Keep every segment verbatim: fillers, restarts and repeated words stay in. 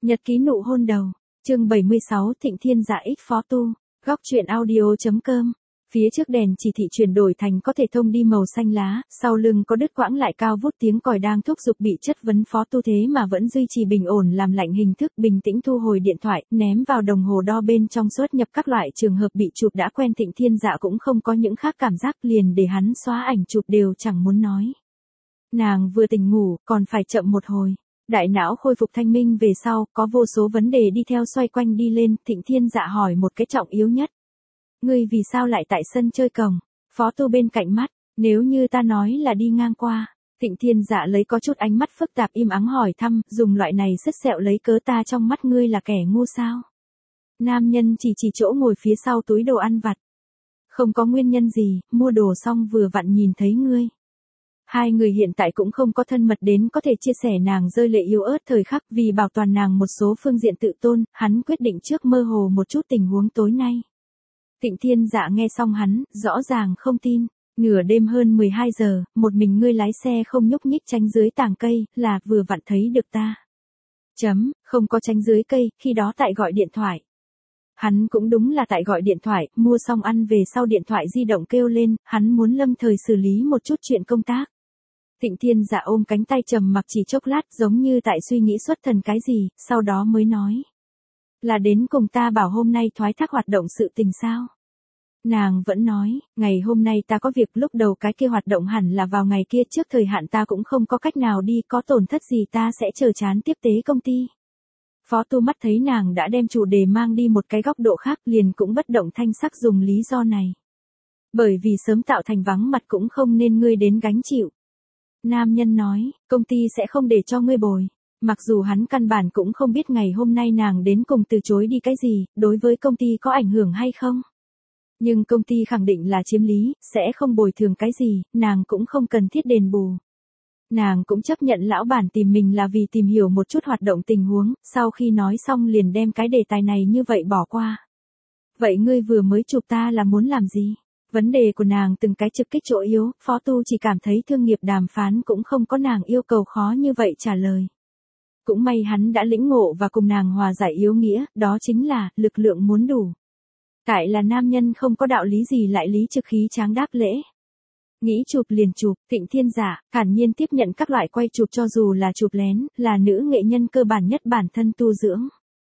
Nhật ký nụ hôn đầu, chương bảy mươi sáu Thịnh Thiên Dạ X Phó Tu, góc truyện audio.com. Phía trước đèn chỉ thị chuyển đổi thành có thể thông đi màu xanh lá, sau lưng có đứt quãng lại cao vút tiếng còi đang thúc giục bị chất vấn Phó Tu thế mà vẫn duy trì bình ổn làm lạnh hình thức bình tĩnh thu hồi điện thoại, ném vào đồng hồ đo bên trong xuất nhập các loại trường hợp bị chụp đã quen. Thịnh Thiên Dạ cũng không có những khác cảm giác, liền để hắn xóa ảnh chụp đều chẳng muốn nói. Nàng vừa tỉnh ngủ, còn phải chậm một hồi. Đại não khôi phục thanh minh về sau, có vô số vấn đề đi theo xoay quanh đi lên. Thịnh Thiên Dạ hỏi một cái trọng yếu nhất. Ngươi vì sao lại tại sân chơi cổng? Phó Tu bên cạnh mắt, nếu như ta nói là đi ngang qua. Thịnh Thiên Dạ lấy có chút ánh mắt phức tạp im ắng hỏi thăm, dùng loại này sứt sẹo lấy cớ ta trong mắt ngươi là kẻ ngu sao? Nam nhân chỉ chỉ chỗ ngồi phía sau túi đồ ăn vặt. Không có nguyên nhân gì, mua đồ xong vừa vặn nhìn thấy ngươi. Hai người hiện tại cũng không có thân mật đến có thể chia sẻ. Nàng rơi lệ yếu ớt thời khắc, vì bảo toàn nàng một số phương diện tự tôn, hắn quyết định trước mơ hồ một chút tình huống tối nay. Thịnh Thiên Dạ nghe xong hắn, rõ ràng không tin. Nửa đêm hơn mười hai giờ, một mình ngươi lái xe không nhúc nhích tránh dưới tàng cây, là vừa vặn thấy được ta. Chấm, không có tránh dưới cây, khi đó tại gọi điện thoại. Hắn cũng đúng là tại gọi điện thoại, mua xong ăn về sau điện thoại di động kêu lên, hắn muốn lâm thời xử lý một chút chuyện công tác. Thịnh Thiên Dạ ôm cánh tay trầm mặc chỉ chốc lát, giống như tại suy nghĩ xuất thần cái gì, sau đó mới nói. Là đến cùng ta bảo hôm nay thoái thác hoạt động sự tình sao? Nàng vẫn nói, ngày hôm nay ta có việc, lúc đầu cái kia hoạt động hẳn là vào ngày kia, trước thời hạn ta cũng không có cách nào đi, có tổn thất gì ta sẽ chờ chán tiếp tế công ty. Phó Tu mắt thấy nàng đã đem chủ đề mang đi một cái góc độ khác, liền cũng bất động thanh sắc dùng lý do này. Bởi vì sớm tạo thành vắng mặt cũng không nên ngươi đến gánh chịu. Nam nhân nói, công ty sẽ không để cho ngươi bồi. Mặc dù hắn căn bản cũng không biết ngày hôm nay nàng đến cùng từ chối đi cái gì, đối với công ty có ảnh hưởng hay không. Nhưng công ty khẳng định là chiếm lý, sẽ không bồi thường cái gì, nàng cũng không cần thiết đền bù. Nàng cũng chấp nhận lão bản tìm mình là vì tìm hiểu một chút hoạt động tình huống, sau khi nói xong liền đem cái đề tài này như vậy bỏ qua. Vậy ngươi vừa mới chụp ta là muốn làm gì? Vấn đề của nàng từng cái trực kích chỗ yếu, Phó Tu chỉ cảm thấy thương nghiệp đàm phán cũng không có nàng yêu cầu khó như vậy trả lời. Cũng may hắn đã lĩnh ngộ và cùng nàng hòa giải yếu nghĩa, đó chính là, lực lượng muốn đủ. Tại là nam nhân không có đạo lý gì lại lý trực khí tráng đáp lễ. Nghĩ chụp liền chụp, Thịnh Thiên Dạ, thản nhiên tiếp nhận các loại quay chụp cho dù là chụp lén, là nữ nghệ nhân cơ bản nhất bản thân tu dưỡng.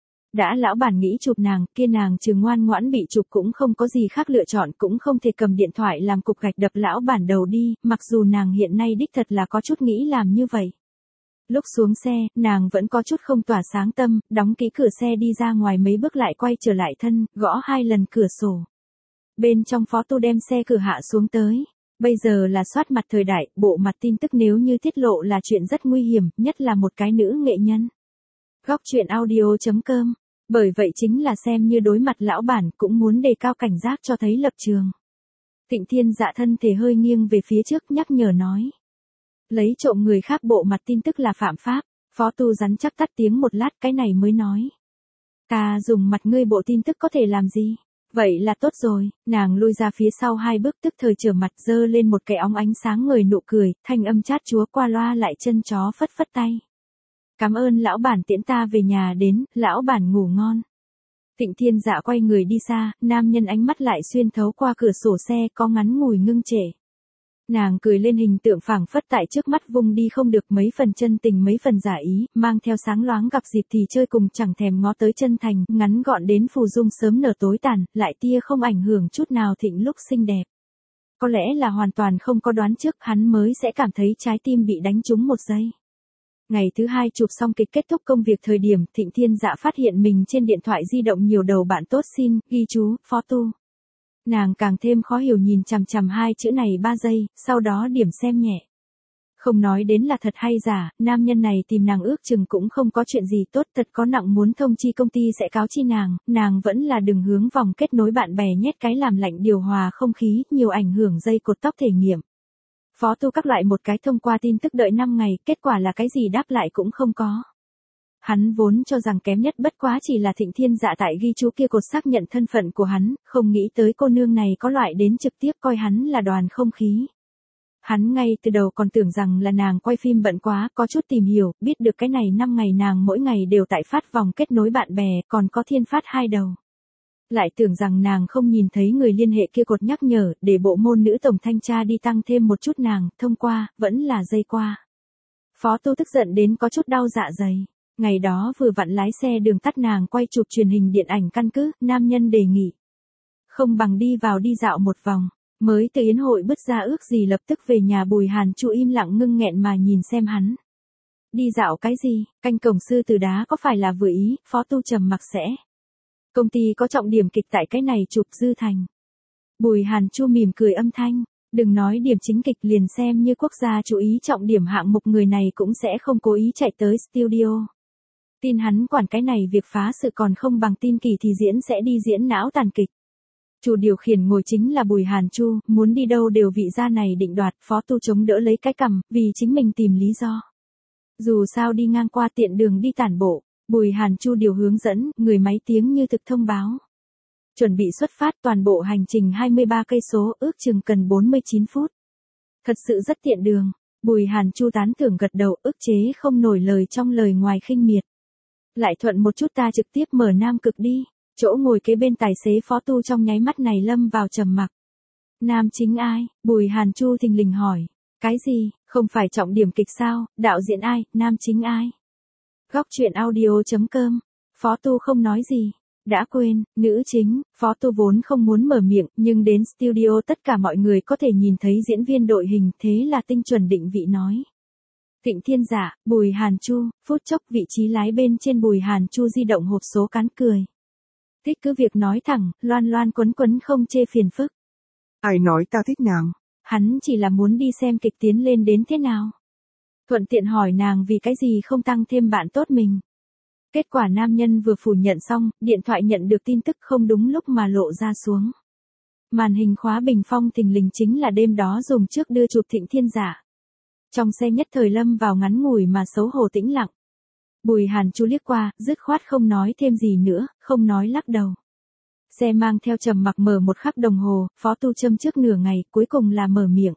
Đã lão bản nghĩ chụp nàng, kia nàng trừ ngoan ngoãn bị chụp cũng không có gì khác lựa chọn, cũng không thể cầm điện thoại làm cục gạch đập lão bản đầu đi, mặc dù nàng hiện nay đích thật là có chút nghĩ làm như vậy. Lúc xuống xe, nàng vẫn có chút không tỏa sáng tâm, đóng kỹ cửa xe đi ra ngoài mấy bước lại quay trở lại thân, gõ hai lần cửa sổ. Bên trong Phó Tu đem xe cửa hạ xuống tới. Bây giờ là soát mặt thời đại, bộ mặt tin tức nếu như tiết lộ là chuyện rất nguy hiểm, nhất là một cái nữ nghệ nhân. Góc truyện audio.com. Bởi vậy chính là xem như đối mặt lão bản cũng muốn đề cao cảnh giác cho thấy lập trường. Thịnh Thiên Dạ thân thể hơi nghiêng về phía trước nhắc nhở nói. Lấy trộm người khác bộ mặt tin tức là phạm pháp. Phó Tu rắn chắc tắt tiếng một lát cái này mới nói. Ta dùng mặt ngươi bộ tin tức có thể làm gì? Vậy là tốt rồi, nàng lui ra phía sau hai bước tức thời trở mặt dơ lên một cái óng ánh sáng người nụ cười, thanh âm chát chúa qua loa lại chân chó phất phất tay. Cảm ơn lão bản tiễn ta về nhà đến, lão bản ngủ ngon. Thịnh Thiên Dạ quay người đi xa, nam nhân ánh mắt lại xuyên thấu qua cửa sổ xe có ngắn ngủi ngưng trệ. Nàng cười lên hình tượng phảng phất tại trước mắt vùng đi không được mấy phần chân tình mấy phần giả ý, mang theo sáng loáng gặp dịp thì chơi cùng chẳng thèm ngó tới chân thành, ngắn gọn đến phù dung sớm nở tối tàn, lại tia không ảnh hưởng chút nào Thịnh lúc xinh đẹp. Có lẽ là hoàn toàn không có đoán trước hắn mới sẽ cảm thấy trái tim bị đánh trúng một giây. Ngày thứ hai chụp xong kịch kết thúc công việc thời điểm Thịnh Thiên Dạ phát hiện mình trên điện thoại di động nhiều đầu bạn tốt xin, ghi chú, Phó Tu. Nàng càng thêm khó hiểu nhìn chằm chằm hai chữ này ba giây, sau đó điểm xem nhẹ. Không nói đến là thật hay giả, nam nhân này tìm nàng ước chừng cũng không có chuyện gì tốt, thật có nặng muốn thông chi công ty sẽ cáo chi nàng, nàng vẫn là đừng hướng vòng kết nối bạn bè nhét cái làm lạnh điều hòa không khí, nhiều ảnh hưởng dây cột tóc thể nghiệm. Phó Tu các loại một cái thông qua tin tức đợi năm ngày, kết quả là cái gì đáp lại cũng không có. Hắn vốn cho rằng kém nhất bất quá chỉ là Thịnh Thiên Dạ tại ghi chú kia cột xác nhận thân phận của hắn, không nghĩ tới cô nương này có loại đến trực tiếp coi hắn là đoàn không khí. Hắn ngay từ đầu còn tưởng rằng là nàng quay phim bận quá, có chút tìm hiểu, biết được cái này năm ngày nàng mỗi ngày đều tại phát vòng kết nối bạn bè, còn có thiên phát hai đầu. Lại tưởng rằng nàng không nhìn thấy người liên hệ kia cột nhắc nhở, để bộ môn nữ tổng thanh tra đi tăng thêm một chút nàng, thông qua, vẫn là dây qua. Phó Tu tức giận đến có chút đau dạ dày. Ngày đó vừa vặn lái xe đường tắt nàng quay chụp truyền hình điện ảnh căn cứ, nam nhân đề nghị. Không bằng đi vào đi dạo một vòng. Mới từ yến hội bứt ra ước gì lập tức về nhà. Bùi Hàn Chu im lặng ngưng nghẹn mà nhìn xem hắn. Đi dạo cái gì, canh cổng sư tử đá có phải là vừa ý, Phó Tu trầm mặc sẽ. Công ty có trọng điểm kịch tại cái này chụp dư thành. Bùi Hàn Chu mỉm cười âm thanh, đừng nói điểm chính kịch, liền xem như quốc gia chú ý trọng điểm hạng mục người này cũng sẽ không cố ý chạy tới studio. Tin hắn quản cái này việc phá sự còn không bằng tin Kỳ thì diễn sẽ đi diễn não tàn kịch. Chủ điều khiển ngồi chính là Bùi Hàn Chu, muốn đi đâu đều vị gia này định đoạt. Phó Tu chống đỡ lấy cái cằm, vì chính mình tìm lý do. Dù sao đi ngang qua tiện đường đi tản bộ, Bùi Hàn Chu điều hướng dẫn, người máy tiếng như thực thông báo. Chuẩn bị xuất phát, toàn bộ hành trình hai mươi ba cây số, ước chừng cần bốn mươi chín phút. Thật sự rất tiện đường. Bùi Hàn Chu tán thưởng gật đầu, ức chế không nổi lời trong lời ngoài khinh miệt. Lại thuận một chút ta trực tiếp mở Nam Cực đi. Chỗ ngồi kế bên tài xế Phó Tu trong nháy mắt này lâm vào trầm mặc. Nam chính ai? Bùi Hàn Chu thình lình hỏi. Cái gì, không phải trọng điểm kịch sao, đạo diễn ai, nam chính ai? Góc truyện audio chấm com. Phó Tu không nói gì. Đã quên, nữ chính, Phó Tu vốn không muốn mở miệng, nhưng đến studio tất cả mọi người có thể nhìn thấy diễn viên đội hình, thế là tinh chuẩn định vị nói. Thịnh Thiên Giả, Bùi Hàn Chu, phút chốc vị trí lái bên trên Bùi Hàn Chu di động hộp số cắn cười. Thích cứ việc nói thẳng, loan loan quấn quấn không chê phiền phức. Ai nói ta thích nàng? Hắn chỉ là muốn đi xem kịch tiến lên đến thế nào. Thuận tiện hỏi nàng vì cái gì không tăng thêm bạn tốt mình. Kết quả nam nhân vừa phủ nhận xong, điện thoại nhận được tin tức không đúng lúc mà lộ ra xuống. Màn hình khóa bình phong thình lình chính là đêm đó dùng trước đưa chụp Thịnh Thiên Giả. Trong xe nhất thời lâm vào ngắn ngủi mà xấu hổ tĩnh lặng. Bùi Hàn Chu liếc qua, dứt khoát không nói thêm gì nữa, không nói lắc đầu. Xe mang theo trầm mặc mở một khắc đồng hồ, Phó Tu châm trước nửa ngày, cuối cùng là mở miệng.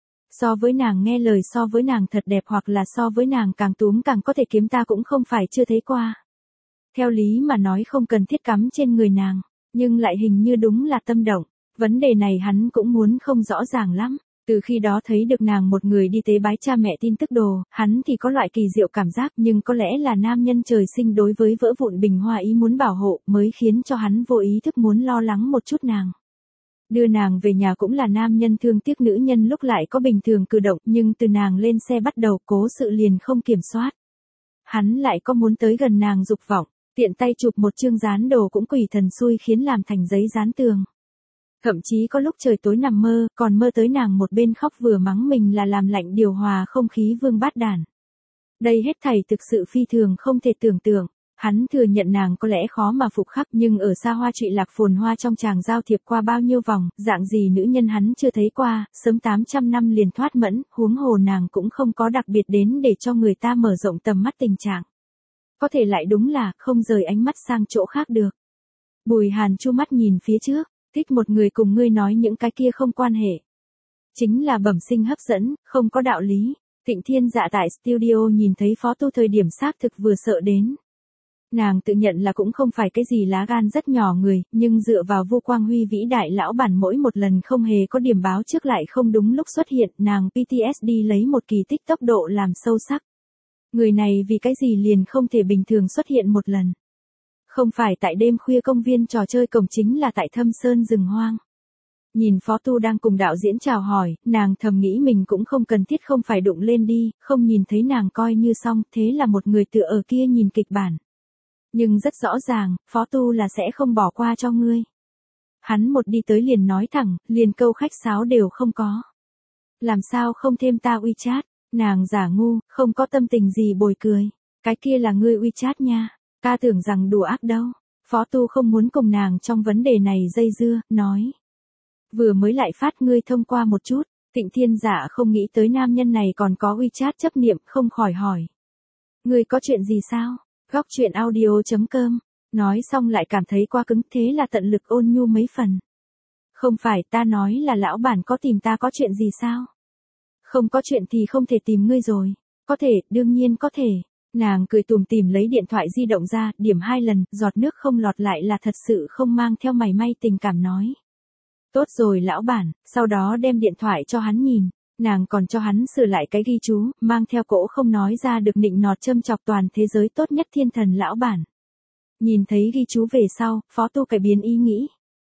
So với nàng nghe lời, so với nàng thật đẹp, hoặc là so với nàng càng túm càng có thể kiếm, ta cũng không phải chưa thấy qua. Theo lý mà nói không cần thiết cắm trên người nàng, nhưng lại hình như đúng là tâm động. Vấn đề này hắn cũng muốn không rõ ràng lắm. Từ khi đó thấy được nàng một người đi tế bái cha mẹ tin tức đồ, hắn thì có loại kỳ diệu cảm giác, nhưng có lẽ là nam nhân trời sinh đối với vỡ vụn bình hoa ý muốn bảo hộ, mới khiến cho hắn vô ý thức muốn lo lắng một chút nàng. Đưa nàng về nhà cũng là nam nhân thương tiếc nữ nhân lúc lại có bình thường cử động, nhưng từ nàng lên xe bắt đầu cố sự liền không kiểm soát. Hắn lại có muốn tới gần nàng dục vọng, tiện tay chụp một chương dán đồ cũng quỷ thần xui khiến làm thành giấy dán tường. Thậm chí có lúc trời tối nằm mơ, còn mơ tới nàng một bên khóc vừa mắng mình là làm lạnh điều hòa không khí vương bát đản. Đây hết thảy thực sự phi thường không thể tưởng tượng. Hắn thừa nhận nàng có lẽ khó mà phục khắc, nhưng ở xa hoa trụy lạc phồn hoa trong tràng giao thiệp qua bao nhiêu vòng, dạng gì nữ nhân hắn chưa thấy qua, sớm tám trăm năm liền thoát mẫn, huống hồ nàng cũng không có đặc biệt đến để cho người ta mở rộng tầm mắt tình trạng. Có thể lại đúng là không rời ánh mắt sang chỗ khác được. Bùi Hàn Chu mắt nhìn phía trước, thích một người cùng ngươi nói những cái kia không quan hệ. Chính là bẩm sinh hấp dẫn, không có đạo lý. Thịnh Thiên Dạ tại studio nhìn thấy Phó Tu thời điểm xác thực vừa sợ đến. Nàng tự nhận là cũng không phải cái gì lá gan rất nhỏ người, nhưng dựa vào Vô Quang Huy vĩ đại lão bản mỗi một lần không hề có điểm báo trước lại không đúng lúc xuất hiện, nàng pê tê ét đê lấy một kỳ tích tốc độ làm sâu sắc. Người này vì cái gì liền không thể bình thường xuất hiện một lần. Không phải tại đêm khuya công viên trò chơi cổng, chính là tại thâm sơn rừng hoang. Nhìn Phó Tu đang cùng đạo diễn chào hỏi, nàng thầm nghĩ mình cũng không cần thiết không phải đụng lên đi, không nhìn thấy nàng coi như xong, thế là một người tựa ở kia nhìn kịch bản. Nhưng rất rõ ràng, Phó Tu là sẽ không bỏ qua cho ngươi. Hắn một đi tới liền nói thẳng, liền câu khách sáo đều không có. Làm sao không thêm ta WeChat, nàng giả ngu, không có tâm tình gì bồi cười. Cái kia là ngươi WeChat nha, ca tưởng rằng đùa ác đâu. Phó Tu không muốn cùng nàng trong vấn đề này dây dưa, nói. Vừa mới lại phát ngươi thông qua một chút, Thịnh Thiên Giả không nghĩ tới nam nhân này còn có WeChat chấp niệm, không khỏi hỏi. Ngươi có chuyện gì sao? Góc truyện audio chấm com. Nói xong lại cảm thấy quá cứng, thế là tận lực ôn nhu mấy phần. Không phải, ta nói là lão bản có tìm ta có chuyện gì sao? Không có chuyện thì không thể tìm ngươi rồi. Có thể, đương nhiên có thể. Nàng cười tủm tỉm lấy điện thoại di động ra, điểm hai lần, giọt nước không lọt lại là thật sự không mang theo mảy may tình cảm nói. Tốt rồi lão bản, sau đó đem điện thoại cho hắn nhìn. Nàng còn cho hắn sửa lại cái ghi chú, mang theo cỗ không nói ra được nịnh nọt châm chọc toàn thế giới tốt nhất thiên thần lão bản. Nhìn thấy ghi chú về sau, Phó Tu cải biến ý nghĩ.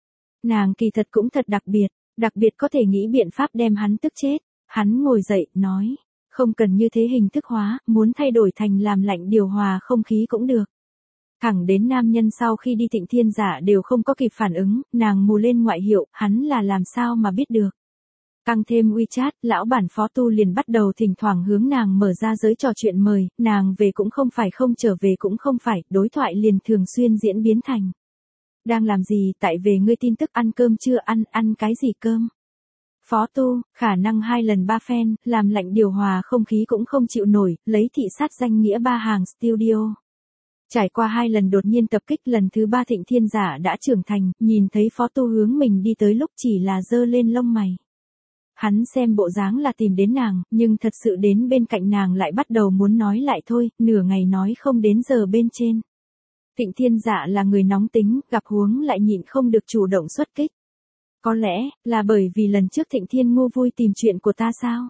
Nàng kỳ thật cũng thật đặc biệt, đặc biệt có thể nghĩ biện pháp đem hắn tức chết. Hắn ngồi dậy, nói, không cần như thế hình thức hóa, muốn thay đổi thành làm lạnh điều hòa không khí cũng được. Thẳng đến nam nhân sau khi đi Thịnh Thiên Giả đều không có kịp phản ứng, nàng mù lên ngoại hiệu, hắn là làm sao mà biết được. Tăng thêm WeChat, lão bản Phó Tu liền bắt đầu thỉnh thoảng hướng nàng mở ra giới trò chuyện mời, nàng về cũng không phải không trở về cũng không phải, đối thoại liền thường xuyên diễn biến thành. Đang làm gì, tại về ngươi tin tức ăn cơm chưa ăn, ăn cái gì cơm. Phó Tu, khả năng hai lần ba phen, làm lạnh điều hòa không khí cũng không chịu nổi, lấy thị sát danh nghĩa ba hàng studio. Trải qua hai lần đột nhiên tập kích lần thứ ba Thịnh Thiên Giả đã trưởng thành, nhìn thấy Phó Tu hướng mình đi tới lúc chỉ là giơ lên lông mày. Hắn xem bộ dáng là tìm đến nàng, nhưng thật sự đến bên cạnh nàng lại bắt đầu muốn nói lại thôi, nửa ngày nói không đến giờ bên trên. Thịnh Thiên Giả là người nóng tính, gặp huống lại nhịn không được chủ động xuất kích. Có lẽ, là bởi vì lần trước Thịnh Thiên ngu vui tìm chuyện của ta sao?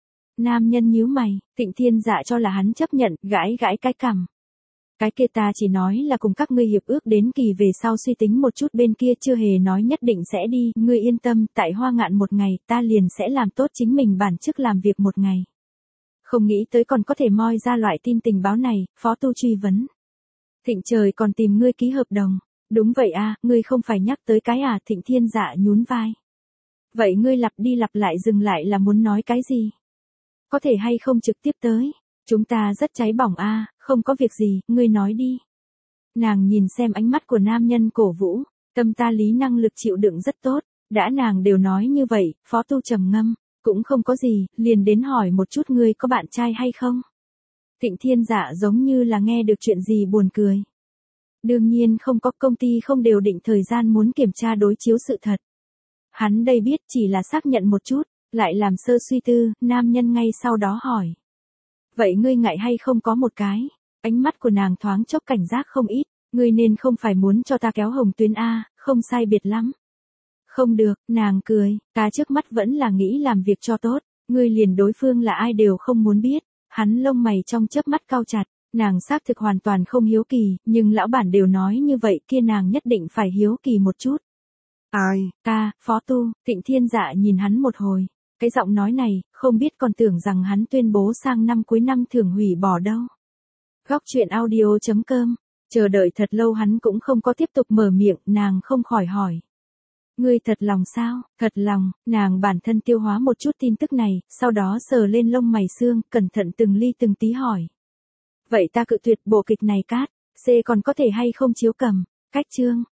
Nam nhân nhíu mày, Thịnh Thiên Giả cho là hắn chấp nhận, gãi gãi cái cằm. Cái kia ta chỉ nói là cùng các ngươi hiệp ước đến kỳ về sau suy tính một chút, bên kia chưa hề nói nhất định sẽ đi, ngươi yên tâm, tại Hoa Ngạn một ngày, ta liền sẽ làm tốt chính mình bản chức làm việc một ngày. Không nghĩ tới còn có thể moi ra loại tin tình báo này, Phó Tu truy vấn. Thịnh trời còn tìm ngươi ký hợp đồng. Đúng vậy à, ngươi không phải nhắc tới cái à, Thịnh Thiên Giả nhún vai. Vậy ngươi lặp đi lặp lại dừng lại là muốn nói cái gì? Có thể hay không trực tiếp tới? Chúng ta rất cháy bỏng a, không có việc gì, ngươi nói đi. Nàng nhìn xem ánh mắt của nam nhân cổ vũ, tâm ta lý năng lực chịu đựng rất tốt, đã nàng đều nói như vậy, Phó Tu trầm ngâm, cũng không có gì, liền đến hỏi một chút ngươi có bạn trai hay không? Thịnh Thiên Giả giống như là nghe được chuyện gì buồn cười. Đương nhiên không có, công ty không đều định thời gian muốn kiểm tra đối chiếu sự thật. Hắn đây biết chỉ là xác nhận một chút, lại làm sơ suy tư, nam nhân ngay sau đó hỏi. Vậy ngươi ngại hay không có một cái? Ánh mắt của nàng thoáng chốc cảnh giác không ít, ngươi nên không phải muốn cho ta kéo hồng tuyến A, không sai biệt lắm. Không được, nàng cười, ta trước mắt vẫn là nghĩ làm việc cho tốt, ngươi liền đối phương là ai đều không muốn biết, hắn lông mày trong chớp mắt cau chặt. Nàng xác thực hoàn toàn không hiếu kỳ, nhưng lão bản đều nói như vậy kia nàng nhất định phải hiếu kỳ một chút. Ai? Ta, Phó Tu, Thịnh Thiên Giả nhìn hắn một hồi. Cái giọng nói này, không biết còn tưởng rằng hắn tuyên bố sang năm cuối năm thường hủy bỏ đâu. Góc truyện audio chấm com, chờ đợi thật lâu hắn cũng không có tiếp tục mở miệng, nàng không khỏi hỏi. Ngươi thật lòng sao? Thật lòng, nàng bản thân tiêu hóa một chút tin tức này, sau đó sờ lên lông mày xương, cẩn thận từng ly từng tí hỏi. Vậy ta cự tuyệt bộ kịch này cát, C còn có thể hay không chiếu cầm, cách chương.